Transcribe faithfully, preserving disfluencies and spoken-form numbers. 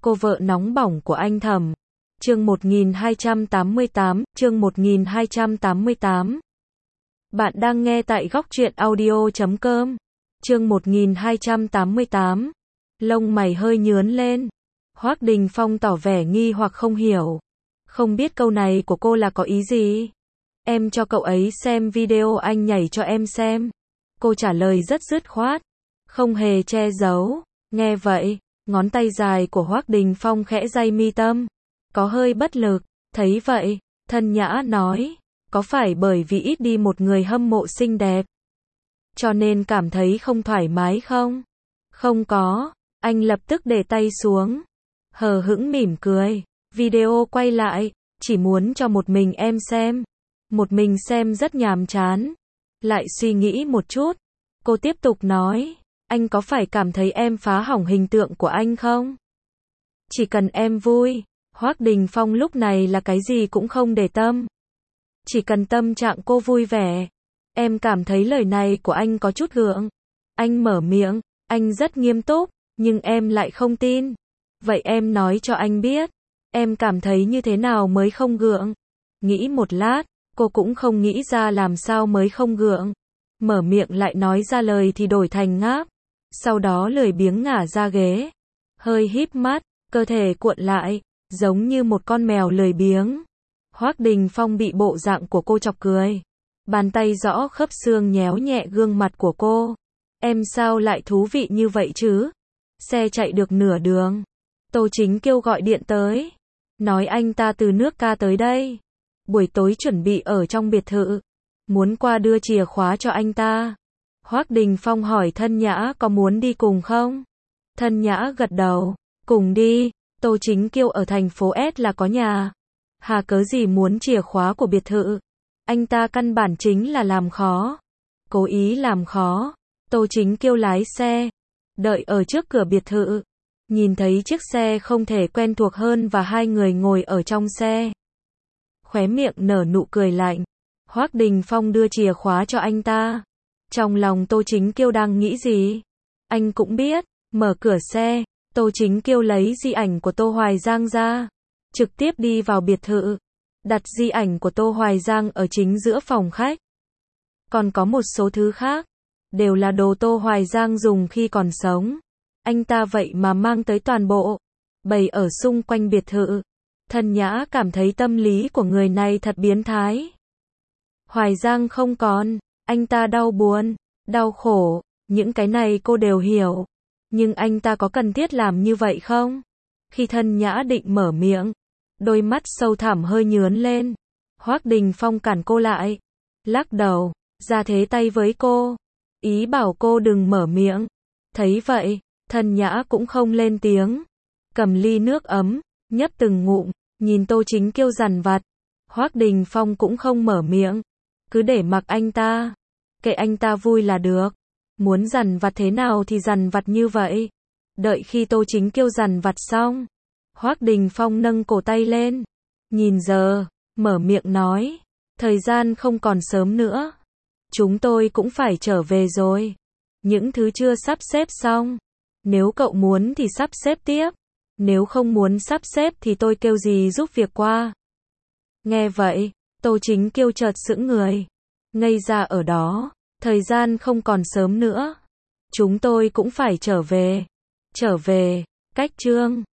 Cô vợ nóng bỏng của anh Thẩm. Chương một nghìn hai trăm tám mươi tám, chương một nghìn hai trăm tám mươi tám. Bạn đang nghe tại góc truyện audio chấm com. Chương một nghìn hai trăm tám mươi tám. Lông mày hơi nhướn lên. Hoắc Đình Phong tỏ vẻ nghi hoặc không hiểu. Không biết câu này của cô là có ý gì? Em cho cậu ấy xem video anh nhảy cho em xem. Cô trả lời rất dứt khoát, không hề che giấu. Nghe vậy, ngón tay dài của Hoắc Đình Phong khẽ day mi tâm, có hơi bất lực. Thấy vậy, Thân Nhã nói, có phải bởi vì ít đi một người hâm mộ xinh đẹp, cho nên cảm thấy không thoải mái không? Không có, anh lập tức để tay xuống, hờ hững mỉm cười. Video quay lại, chỉ muốn cho một mình em xem. Một mình xem rất nhàm chán. Lại suy nghĩ một chút, cô tiếp tục nói, anh có phải cảm thấy em phá hỏng hình tượng của anh không? Chỉ cần em vui. Hoắc Đình Phong lúc này là cái gì cũng không để tâm. Chỉ cần tâm trạng cô vui vẻ. Em cảm thấy lời này của anh có chút gượng. Anh mở miệng, anh rất nghiêm túc, nhưng em lại không tin. Vậy em nói cho anh biết, em cảm thấy như thế nào mới không gượng? Nghĩ một lát, cô cũng không nghĩ ra làm sao mới không gượng. Mở miệng lại nói ra lời thì đổi thành ngáp. Sau đó lười biếng ngả ra ghế, hơi híp mắt, cơ thể cuộn lại, giống như một con mèo lười biếng. Hoắc Đình Phong bị bộ dạng của cô chọc cười. Bàn tay rõ khớp xương nhéo nhẹ gương mặt của cô. Em sao lại thú vị như vậy chứ? Xe chạy được nửa đường, Tô Chính Kiêu gọi điện tới, nói anh ta từ nước ca tới đây. Buổi tối chuẩn bị ở trong biệt thự, muốn qua đưa chìa khóa cho anh ta. Hoắc Đình Phong hỏi Thân Nhã có muốn đi cùng không? Thân Nhã gật đầu, cùng đi. Tô Chính Kiêu ở thành phố S là có nhà, hà cớ gì muốn chìa khóa của biệt thự? Anh ta căn bản chính là làm khó, cố ý làm khó. Tô Chính Kiêu lái xe, đợi ở trước cửa biệt thự, nhìn thấy chiếc xe không thể quen thuộc hơn và hai người ngồi ở trong xe. Khóe miệng nở nụ cười lạnh. Hoắc Đình Phong đưa chìa khóa cho anh ta. Trong lòng Tô Chính Kiêu đang nghĩ gì? Anh cũng biết. Mở cửa xe, Tô Chính Kiêu lấy di ảnh của Tô Hoài Giang ra, trực tiếp đi vào biệt thự, đặt di ảnh của Tô Hoài Giang ở chính giữa phòng khách. Còn có một số thứ khác, đều là đồ Tô Hoài Giang dùng khi còn sống. Anh ta vậy mà mang tới toàn bộ, bày ở xung quanh biệt thự. Thân Nhã cảm thấy tâm lý của người này thật biến thái. Hoài Giang không còn, anh ta đau buồn, đau khổ, những cái này cô đều hiểu. Nhưng anh ta có cần thiết làm như vậy không? Khi Thân Nhã định mở miệng, đôi mắt sâu thẳm hơi nhướn lên. Hoắc Đình Phong cản cô lại, lắc đầu, ra thế tay với cô, ý bảo cô đừng mở miệng. Thấy vậy, Thân Nhã cũng không lên tiếng, cầm ly nước ấm, nhấp từng ngụm, nhìn Tô Chính Kiêu dằn vặt. Hoắc Đình Phong cũng không mở miệng, cứ để mặc anh ta, kệ anh ta vui là được. Muốn dằn vặt thế nào thì dằn vặt như vậy. Đợi khi Tô Chính Kiêu dằn vặt xong, Hoắc Đình Phong nâng cổ tay lên, nhìn giờ, mở miệng nói, thời gian không còn sớm nữa, chúng tôi cũng phải trở về rồi. Những thứ chưa sắp xếp xong, nếu cậu muốn thì sắp xếp tiếp, nếu không muốn sắp xếp thì tôi kêu gì giúp việc qua. Nghe vậy, Tô Chính Kiêu chợt sững người, ngây ra ở đó. Thời gian không còn sớm nữa, chúng tôi cũng phải trở về. Trở về, cách chương